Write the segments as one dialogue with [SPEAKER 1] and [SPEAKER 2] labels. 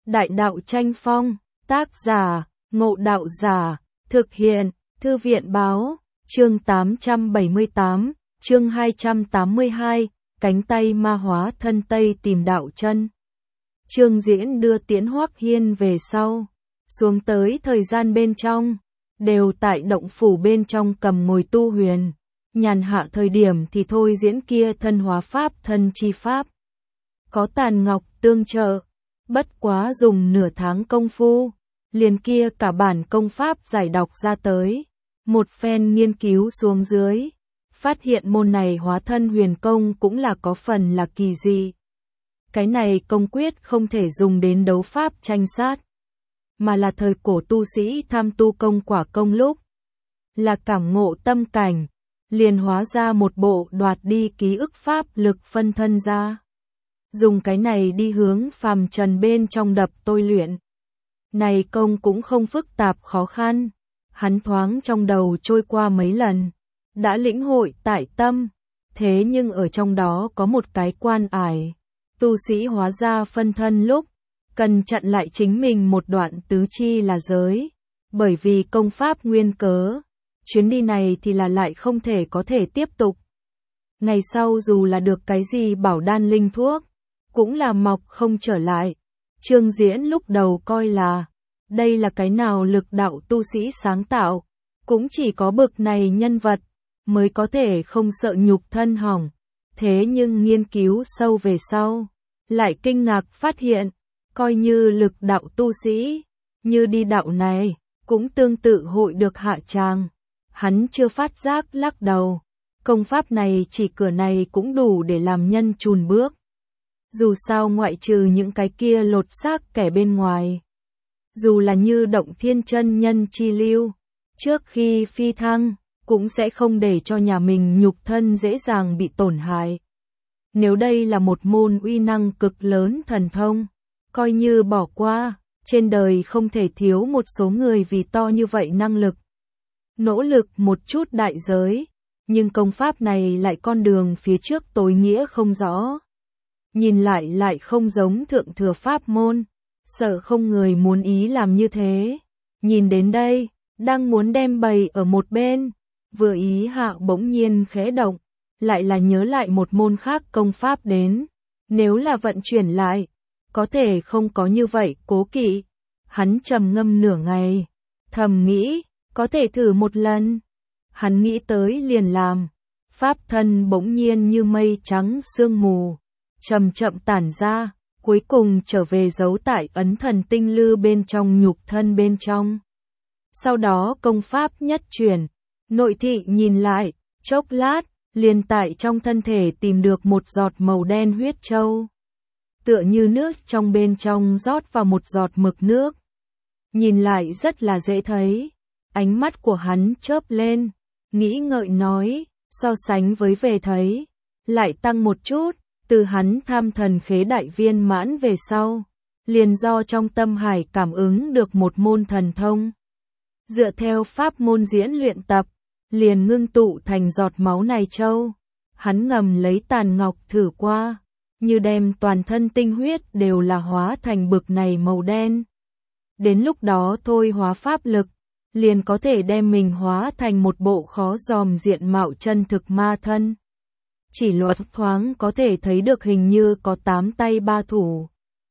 [SPEAKER 1] Đại đạo tranh phong, tác giả, Ngộ Đạo Giả, thực hiện, Thư viện báo, chương 878, chương 282, cánh tay ma hóa thân Tây tìm đạo chân. Trương Diễn đưa Tiễn Hoắc Hiên về sau, xuống tới thời gian bên trong, đều tại động phủ bên trong cầm ngồi tu huyền, nhàn hạ thời điểm thì thôi diễn kia thân hóa pháp thân chi pháp. Có Tàn Ngọc tương trợ, bất quá dùng nửa tháng công phu, liền kia cả bản công pháp giải đọc ra tới, một phen nghiên cứu xuống dưới, phát hiện môn này hóa thân huyền công cũng là có phần là kỳ dị. Cái này công quyết không thể dùng đến đấu pháp tranh sát, mà là thời cổ tu sĩ tham tu công quả công lúc, là cảm ngộ tâm cảnh, liền hóa ra một bộ đoạt đi ký ức pháp lực phân thân ra. Dùng cái này đi hướng phàm trần bên trong đập tôi luyện. Này công cũng không phức tạp khó khăn, hắn thoáng trong đầu trôi qua mấy lần, đã lĩnh hội tại tâm, thế nhưng ở trong đó có một cái quan ải. Tu sĩ hóa ra phân thân lúc, cần chặn lại chính mình một đoạn tứ chi là giới, bởi vì công pháp nguyên cớ, chuyến đi này thì là lại không thể có thể tiếp tục. Ngày sau dù là được cái gì bảo đan linh thuốc, cũng là mọc không trở lại. Trương Diễn lúc đầu coi là, đây là cái nào lực đạo tu sĩ sáng tạo, cũng chỉ có bực này nhân vật, mới có thể không sợ nhục thân hỏng. Thế nhưng nghiên cứu sâu về sau, lại kinh ngạc phát hiện, coi như lực đạo tu sĩ, như đi đạo này, cũng tương tự hội được hạ tràng. Hắn chưa phát giác lắc đầu, công pháp này chỉ cửa này cũng đủ để làm nhân chùn bước. Dù sao ngoại trừ những cái kia lột xác kẻ bên ngoài, dù là như Động Thiên chân nhân chi lưu, trước khi phi thăng, cũng sẽ không để cho nhà mình nhục thân dễ dàng bị tổn hại. Nếu đây là một môn uy năng cực lớn thần thông, coi như bỏ qua, trên đời không thể thiếu một số người vì to như vậy năng lực. Nỗ lực một chút đại giới, nhưng công pháp này lại con đường phía trước tối nghĩa không rõ. Nhìn lại không giống thượng thừa pháp môn, sợ không người muốn ý làm như thế. Nhìn đến đây, đang muốn đem bày ở một bên, vừa ý hạ bỗng nhiên khẽ động, lại là nhớ lại một môn khác công pháp đến. Nếu là vận chuyển lại, có thể không có như vậy cố kỵ. Hắn trầm ngâm nửa ngày, thầm nghĩ, có thể thử một lần. Hắn nghĩ tới liền làm, pháp thân bỗng nhiên như mây trắng sương mù, chậm chậm tản ra, cuối cùng trở về giấu tại ấn thần tinh lư bên trong nhục thân bên trong. Sau đó công pháp nhất chuyển, nội thị nhìn lại, chốc lát, liền tại trong thân thể tìm được một giọt màu đen huyết châu. Tựa như nước trong bên trong rót vào một giọt mực nước. Nhìn lại rất là dễ thấy, ánh mắt của hắn chớp lên, nghĩ ngợi nói, so sánh với về thấy, lại tăng một chút. Từ hắn tham thần khế đại viên mãn về sau, liền do trong tâm hải cảm ứng được một môn thần thông. Dựa theo pháp môn diễn luyện tập, liền ngưng tụ thành giọt máu này châu. Hắn ngầm lấy tàn ngọc thử qua, như đem toàn thân tinh huyết đều là hóa thành bực này màu đen. Đến lúc đó thôi hóa pháp lực, liền có thể đem mình hóa thành một bộ khó dòm diện mạo chân thực ma thân. Chỉ loạt thoáng có thể thấy được hình như có 8 tay 3 thủ.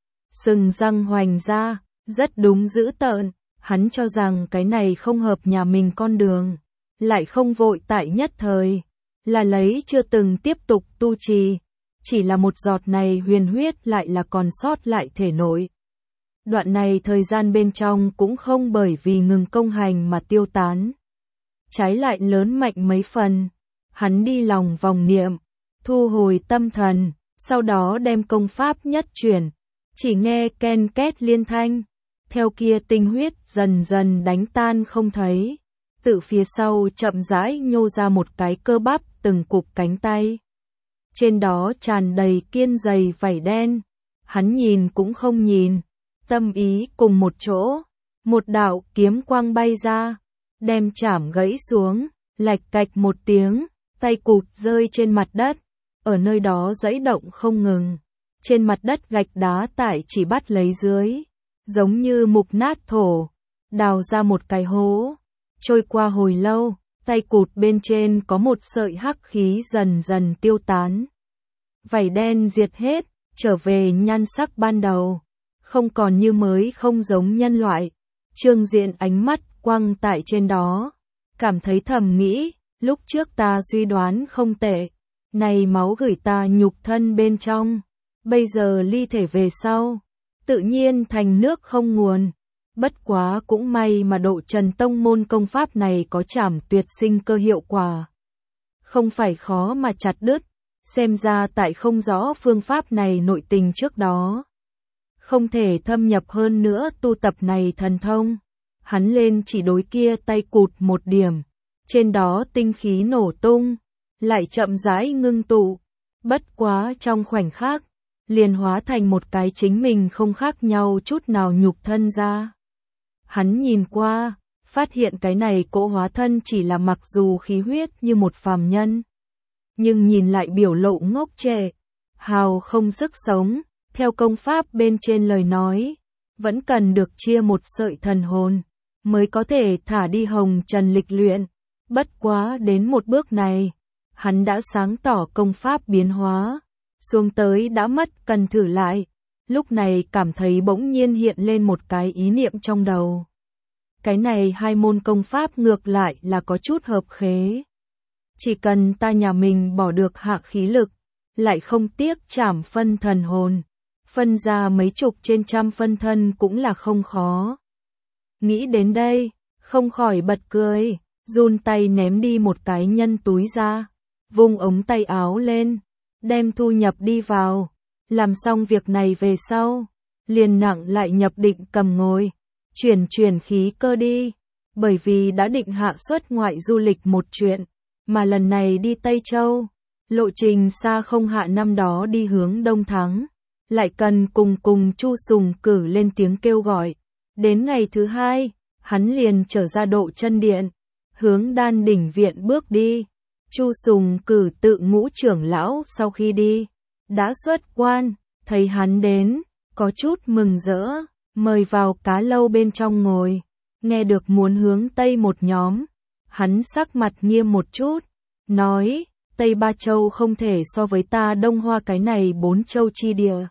[SPEAKER 1] Sừng răng hoành ra, rất đúng dữ tợn, hắn cho rằng cái này không hợp nhà mình con đường, lại không vội tại nhất thời, là lấy chưa từng tiếp tục tu trì, chỉ là một giọt này huyền huyết lại là còn sót lại thể nội. Đoạn này thời gian bên trong cũng không bởi vì ngừng công hành mà tiêu tán, trái lại lớn mạnh mấy phần. Hắn đi lòng vòng niệm, thu hồi tâm thần, sau đó đem công pháp nhất chuyển, chỉ nghe ken két liên thanh, theo kia tinh huyết dần dần đánh tan không thấy, tự phía sau chậm rãi nhô ra một cái cơ bắp từng cục cánh tay. Trên đó tràn đầy kiên dày vảy đen, hắn nhìn cũng không nhìn, tâm ý cùng một chỗ, một đạo kiếm quang bay ra, đem chảm gãy xuống, lạch cạch một tiếng, tay cụt rơi trên mặt đất. Ở nơi đó giãy động không ngừng, trên mặt đất gạch đá tại chỉ bắt lấy dưới, giống như mục nát thổ, đào ra một cái hố. Trôi qua hồi lâu, tay cụt bên trên có một sợi hắc khí dần dần tiêu tán. Vảy đen diệt hết, trở về nhan sắc ban đầu, không còn như mới, không giống nhân loại. Trương Diễn ánh mắt quăng tại trên đó, cảm thấy thầm nghĩ, lúc trước ta suy đoán không tệ, này máu gửi ta nhục thân bên trong, bây giờ ly thể về sau, tự nhiên thành nước không nguồn. Bất quá cũng may mà Độ Trần tông môn công pháp này có trảm tuyệt sinh cơ hiệu quả, không phải khó mà chặt đứt. Xem ra tại không rõ phương pháp này nội tình trước đó, không thể thâm nhập hơn nữa tu tập này thần thông. Hắn lên chỉ đối kia tay cụt một điểm, trên đó tinh khí nổ tung, lại chậm rãi ngưng tụ, bất quá trong khoảnh khắc, liền hóa thành một cái chính mình không khác nhau chút nào nhục thân ra. Hắn nhìn qua, phát hiện cái này cỗ hóa thân chỉ là mặc dù khí huyết như một phàm nhân, nhưng nhìn lại biểu lộ ngốc trệ, hào không sức sống, theo công pháp bên trên lời nói, vẫn cần được chia một sợi thần hồn, mới có thể thả đi hồng trần lịch luyện. Bất quá đến một bước này, hắn đã sáng tỏ công pháp biến hóa, xuống tới đã mất cần thử lại, lúc này cảm thấy bỗng nhiên hiện lên một cái ý niệm trong đầu. Cái này hai môn công pháp ngược lại là có chút hợp khế. Chỉ cần ta nhà mình bỏ được hạ khí lực, lại không tiếc trảm phân thần hồn, phân ra mấy chục trên trăm phân thân cũng là không khó. Nghĩ đến đây, không khỏi bật cười, run tay ném đi một cái nhân túi ra, vung ống tay áo lên, đem thu nhập đi vào. Làm xong việc này về sau, liền nặng lại nhập định cầm ngồi, chuyển khí cơ đi, bởi vì đã định hạ xuất ngoại du lịch một chuyện, mà lần này đi Tây Châu, lộ trình xa không hạ năm đó đi hướng Đông Thắng, lại cần cùng Chu Sùng Cử lên tiếng kêu gọi. Đến ngày thứ hai, hắn liền trở ra Độ Chân Điện, hướng Đan Đỉnh Viện bước đi. Chu Sùng Cử tự ngũ trưởng lão sau khi đi, đã xuất quan, thấy hắn đến, có chút mừng rỡ, mời vào cá lâu bên trong ngồi. Nghe được muốn hướng Tây một nhóm, hắn sắc mặt nghiêm một chút, nói, Tây Ba Châu không thể so với ta Đông Hoa cái này 4 châu chi địa.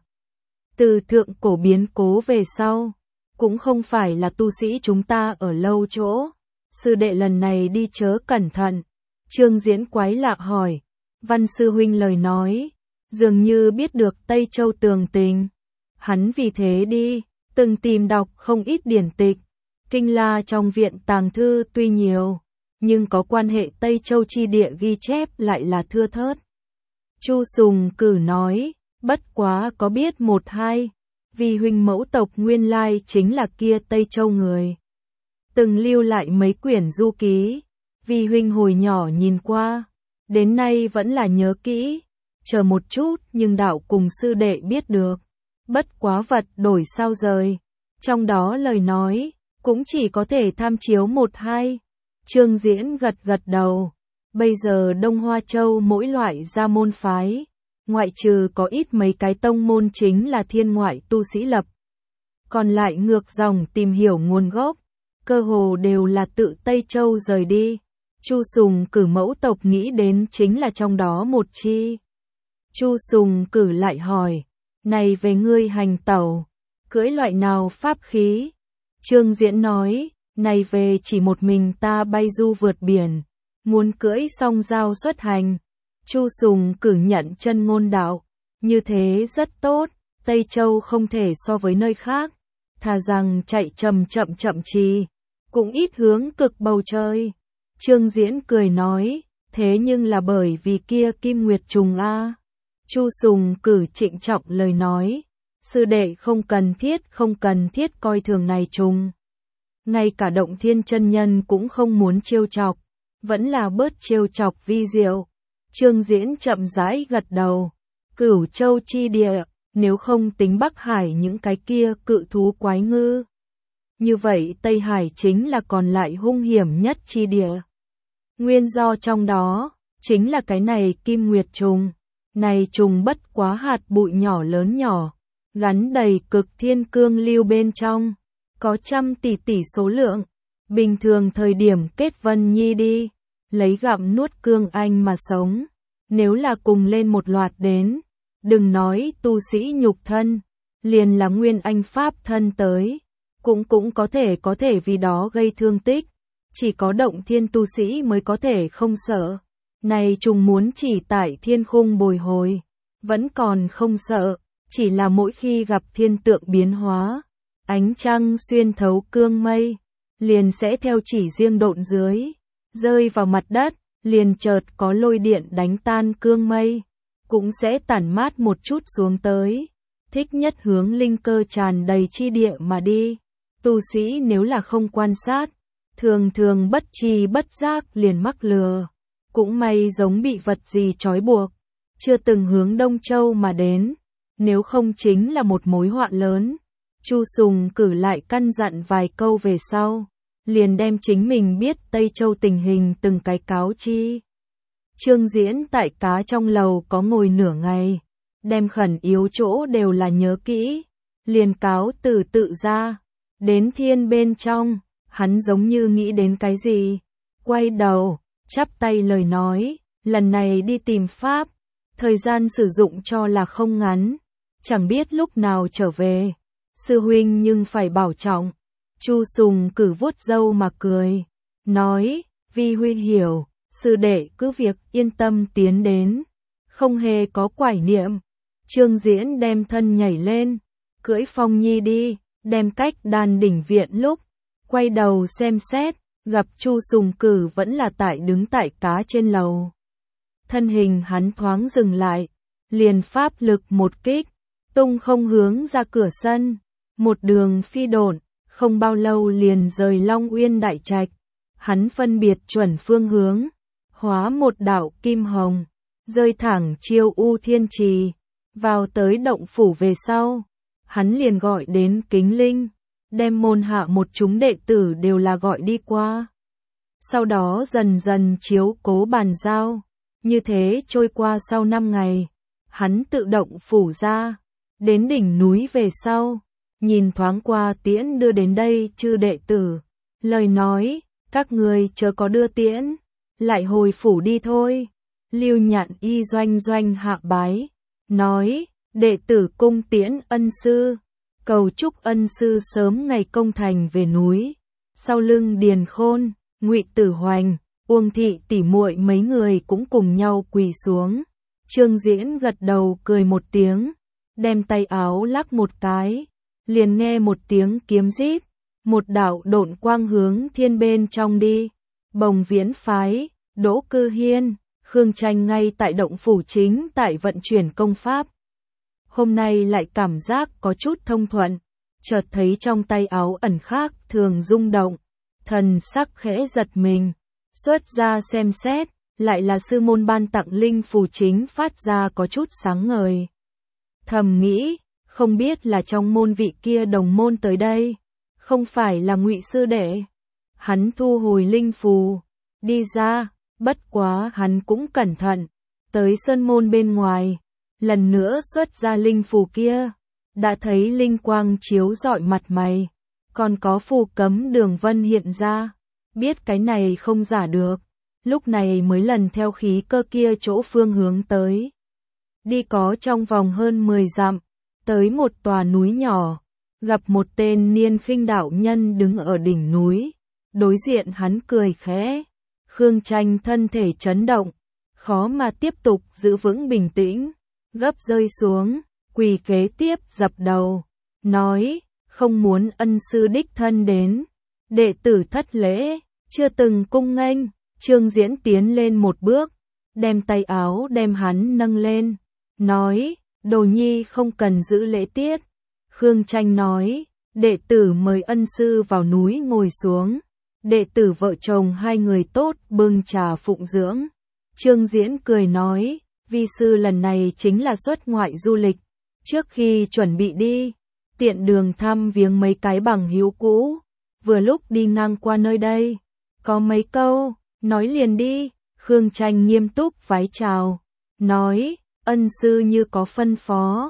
[SPEAKER 1] Từ thượng cổ biến cố về sau, cũng không phải là tu sĩ chúng ta ở lâu chỗ. Sư đệ lần này đi chớ cẩn thận. Trương Diễn quái lạ hỏi, Văn sư huynh lời nói, dường như biết được Tây Châu tường tình. Hắn vì thế đi, từng tìm đọc không ít điển tịch. Kinh La trong viện tàng thư tuy nhiều, nhưng có quan hệ Tây Châu chi địa ghi chép lại là thưa thớt. Chu Sùng Cử nói, bất quá có biết một hai, vì huynh mẫu tộc nguyên lai chính là kia Tây Châu người. Từng lưu lại mấy quyển du ký, vì huynh hồi nhỏ nhìn qua, đến nay vẫn là nhớ kỹ, chờ một chút nhưng đạo cùng sư đệ biết được. Bất quá vật đổi sao rời, trong đó lời nói, cũng chỉ có thể tham chiếu một hai. Trương Diễn gật đầu, bây giờ Đông Hoa Châu mỗi loại gia môn phái, ngoại trừ có ít mấy cái tông môn chính là thiên ngoại tu sĩ lập. Còn lại ngược dòng tìm hiểu nguồn gốc, cơ hồ đều là tự Tây Châu rời đi. Chu Sùng Cử mẫu tộc nghĩ đến chính là trong đó một chi. Chu Sùng Cử lại hỏi, này về ngươi hành tẩu, cưỡi loại nào pháp khí? Trương Diễn nói, này về chỉ một mình ta bay du vượt biển, muốn cưỡi song giao xuất hành. Chu Sùng Cử nhận chân ngôn đạo, như thế rất tốt, Tây Châu không thể so với nơi khác, thà rằng chạy chậm trì, cũng ít hướng cực bầu trời. Trương Diễn cười nói, thế nhưng là bởi vì kia Kim Nguyệt trùng a. Chu Sùng Cử trịnh trọng lời nói, sư đệ không cần thiết coi thường này trùng. Ngay cả Động Thiên chân nhân cũng không muốn trêu chọc, vẫn là bớt trêu chọc vi diệu. Trương Diễn chậm rãi gật đầu, Cửu Châu chi địa, nếu không tính Bắc Hải những cái kia cự thú quái ngư. Như vậy Tây Hải chính là còn lại hung hiểm nhất chi địa. Nguyên do trong đó, chính là cái này Kim Nguyệt trùng. Này trùng bất quá hạt bụi nhỏ lớn nhỏ, gắn đầy cực thiên cương lưu bên trong, có trăm tỷ tỷ số lượng. Bình thường thời điểm kết Vân Nhi đi, lấy gặm nuốt cương anh mà sống. Nếu là cùng lên một loạt đến, đừng nói tu sĩ nhục thân, liền là nguyên anh pháp thân tới, cũng có thể vì đó gây thương tích. Chỉ có động thiên tu sĩ mới có thể không sợ. Này trùng muốn chỉ tại thiên khung bồi hồi, vẫn còn không sợ, chỉ là mỗi khi gặp thiên tượng biến hóa, ánh trăng xuyên thấu cương mây, liền sẽ theo chỉ riêng độn dưới, rơi vào mặt đất, liền chợt có lôi điện đánh tan cương mây, cũng sẽ tản mát một chút xuống tới, thích nhất hướng linh cơ tràn đầy chi địa mà đi. Tu sĩ nếu là không quan sát, thường thường bất tri bất giác liền mắc lừa, cũng may giống bị vật gì trói buộc, chưa từng hướng Đông Châu mà đến, nếu không chính là một mối họa lớn. Chu Sùng cử lại căn dặn vài câu về sau, liền đem chính mình biết Tây Châu tình hình từng cái cáo chi. Trương Diễn tại cá trong lầu có ngồi nửa ngày, đem khẩn yếu chỗ đều là nhớ kỹ, liền cáo từ tự ra, đến thiên bên trong, hắn giống như nghĩ đến cái gì, quay đầu, chắp tay lời nói, lần này đi tìm Pháp, thời gian sử dụng cho là không ngắn, chẳng biết lúc nào trở về, sư huynh nhưng phải bảo trọng. Chu Sùng cử vuốt râu mà cười, nói, vi huynh hiểu, sư đệ cứ việc yên tâm tiến đến, không hề có quải niệm. Trương Diễn đem thân nhảy lên, cưỡi Phong Nhi đi, đem cách Đan Đỉnh viện lúc, quay đầu xem xét, gặp Chu Sùng cử vẫn là đứng tại cá trên lầu. Thân hình hắn thoáng dừng lại, liền pháp lực một kích, tung không hướng ra cửa sân, một đường phi độn, không bao lâu liền rời Long Uyên đại trạch. Hắn phân biệt chuẩn phương hướng, hóa một đạo kim hồng, rơi thẳng Chiêu U Thiên Trì, vào tới động phủ về sau, hắn liền gọi đến Kính Linh, đem môn hạ một chúng đệ tử đều là gọi đi qua. Sau đó dần dần chiếu cố bàn giao, như thế trôi qua sau 5 ngày, hắn tự động phủ ra, đến đỉnh núi về sau, nhìn thoáng qua tiễn đưa đến đây chư đệ tử, lời nói, các người chớ có đưa tiễn, lại hồi phủ đi thôi. Lưu Nhạn Y doanh doanh hạ bái, nói, đệ tử cung tiễn ân sư, cầu chúc ân sư sớm ngày công thành về núi. Sau lưng Điền Khôn, Ngụy Tử Hoành, Uông Thị tỷ muội mấy người cũng cùng nhau quỳ xuống. Trương Diễn gật đầu cười một tiếng, đem tay áo lắc một cái, liền nghe một tiếng kiếm rít, một đạo độn quang hướng thiên bên trong đi. Bồng Viễn phái, Đỗ Cư Hiên, Khương Tranh ngay tại động phủ chính tại vận chuyển công pháp. Hôm nay lại cảm giác có chút thông thuận, chợt thấy trong tay áo ẩn khác thường rung động, thần sắc khẽ giật mình, xuất ra xem xét, lại là sư môn ban tặng linh phù chính phát ra có chút sáng ngời. Thầm nghĩ, không biết là trong môn vị kia đồng môn tới đây, không phải là Ngụy sư đệ. Hắn thu hồi linh phù, đi ra, bất quá hắn cũng cẩn thận, tới sơn môn bên ngoài, lần nữa xuất ra linh phù kia, đã thấy linh quang chiếu rọi mặt mày, còn có phù cấm đường vân hiện ra, biết cái này không giả được, lúc này mới lần theo khí cơ kia chỗ phương hướng tới. Đi có trong vòng hơn 10 dặm, tới một tòa núi nhỏ, gặp một tên niên khinh đạo nhân đứng ở đỉnh núi, đối diện hắn cười khẽ. Khương Tranh thân thể chấn động, khó mà tiếp tục giữ vững bình tĩnh, gấp rơi xuống, quỳ kế tiếp dập đầu, nói, không muốn ân sư đích thân đến, đệ tử thất lễ, chưa từng cung nghênh. Trương Diễn tiến lên một bước, đem tay áo đem hắn nâng lên, nói, đồ nhi không cần giữ lễ tiết. Khương Tranh nói, đệ tử mời ân sư vào núi ngồi xuống. Đệ tử vợ chồng hai người tốt bưng trà phụng dưỡng. Trương Diễn cười nói, vi sư lần này chính là xuất ngoại du lịch, trước khi chuẩn bị đi, tiện đường thăm viếng mấy cái bằng hữu cũ, vừa lúc đi ngang qua nơi đây, có mấy câu, nói liền đi. Khương Tranh nghiêm túc vái chào, nói, ân sư như có phân phó,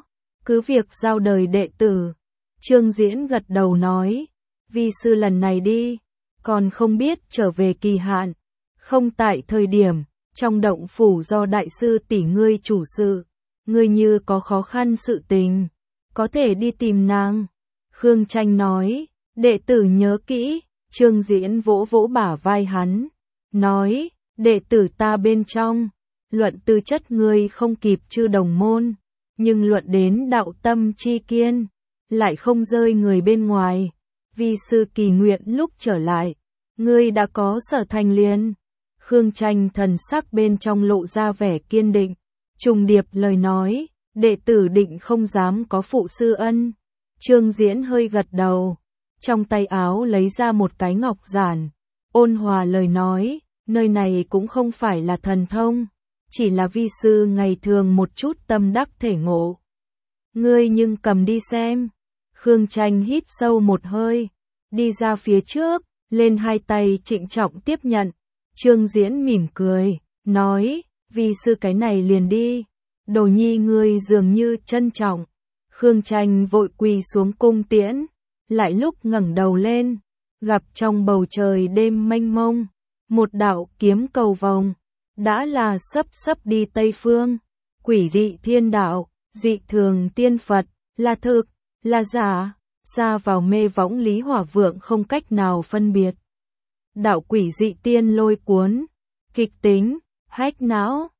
[SPEAKER 1] cứ việc giao đời đệ tử. Trương Diễn gật đầu nói, vi sư lần này đi, còn không biết trở về kỳ hạn, không tại thời điểm, trong động phủ do đại sư tỷ ngươi chủ sự, ngươi như có khó khăn sự tình, có thể đi tìm nàng. Khương Tranh nói, đệ tử nhớ kỹ. Trương Diễn vỗ vỗ bả vai hắn, nói, đệ tử ta bên trong, luận tư chất ngươi không kịp chư đồng môn, nhưng luận đến đạo tâm chi kiên, lại không rơi người bên ngoài. Vi sư kỳ nguyện lúc trở lại, ngươi đã có sở thành liền. Khương Tranh thần sắc bên trong lộ ra vẻ kiên định, trùng điệp lời nói, đệ tử định không dám có phụ sư ân. Trương Diễn hơi gật đầu, trong tay áo lấy ra một cái ngọc giản, ôn hòa lời nói, nơi này cũng không phải là thần thông, chỉ là vi sư ngày thường một chút tâm đắc thể ngộ. Ngươi nhưng cầm đi xem. Khương Tranh hít sâu một hơi, đi ra phía trước, lên hai tay trịnh trọng tiếp nhận. Trương Diễn mỉm cười, nói, vi sư cái này liền đi, đồ nhi ngươi dường như trân trọng. Khương Tranh vội quỳ xuống cung tiễn, lại lúc ngẩng đầu lên, gặp trong bầu trời đêm mênh mông, một đạo kiếm cầu vồng, đã là sắp đi Tây Phương, quỷ dị thiên đạo, dị thường tiên Phật, là thực, là giả, xa vào mê võng Lý Hỏa Vượng không cách nào phân biệt. Đạo quỷ dị tiên lôi cuốn, kịch tính, hách não.